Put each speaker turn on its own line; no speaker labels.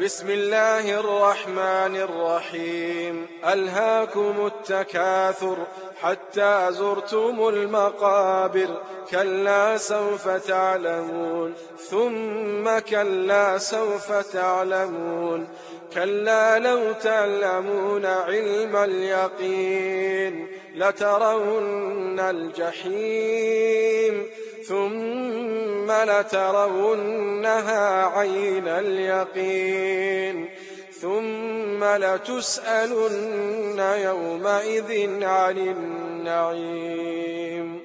بسم الله الرحمن الرحيم. ألهاكم التكاثر حتى زرتم المقابر، كلا سوف تعلمون ثم كلا سوف تعلمون، كلا لو تعلمون علم اليقين لترون الجحيم ثم لترونها عين اليقين ثم لتسألن يومئذ عن النعيم.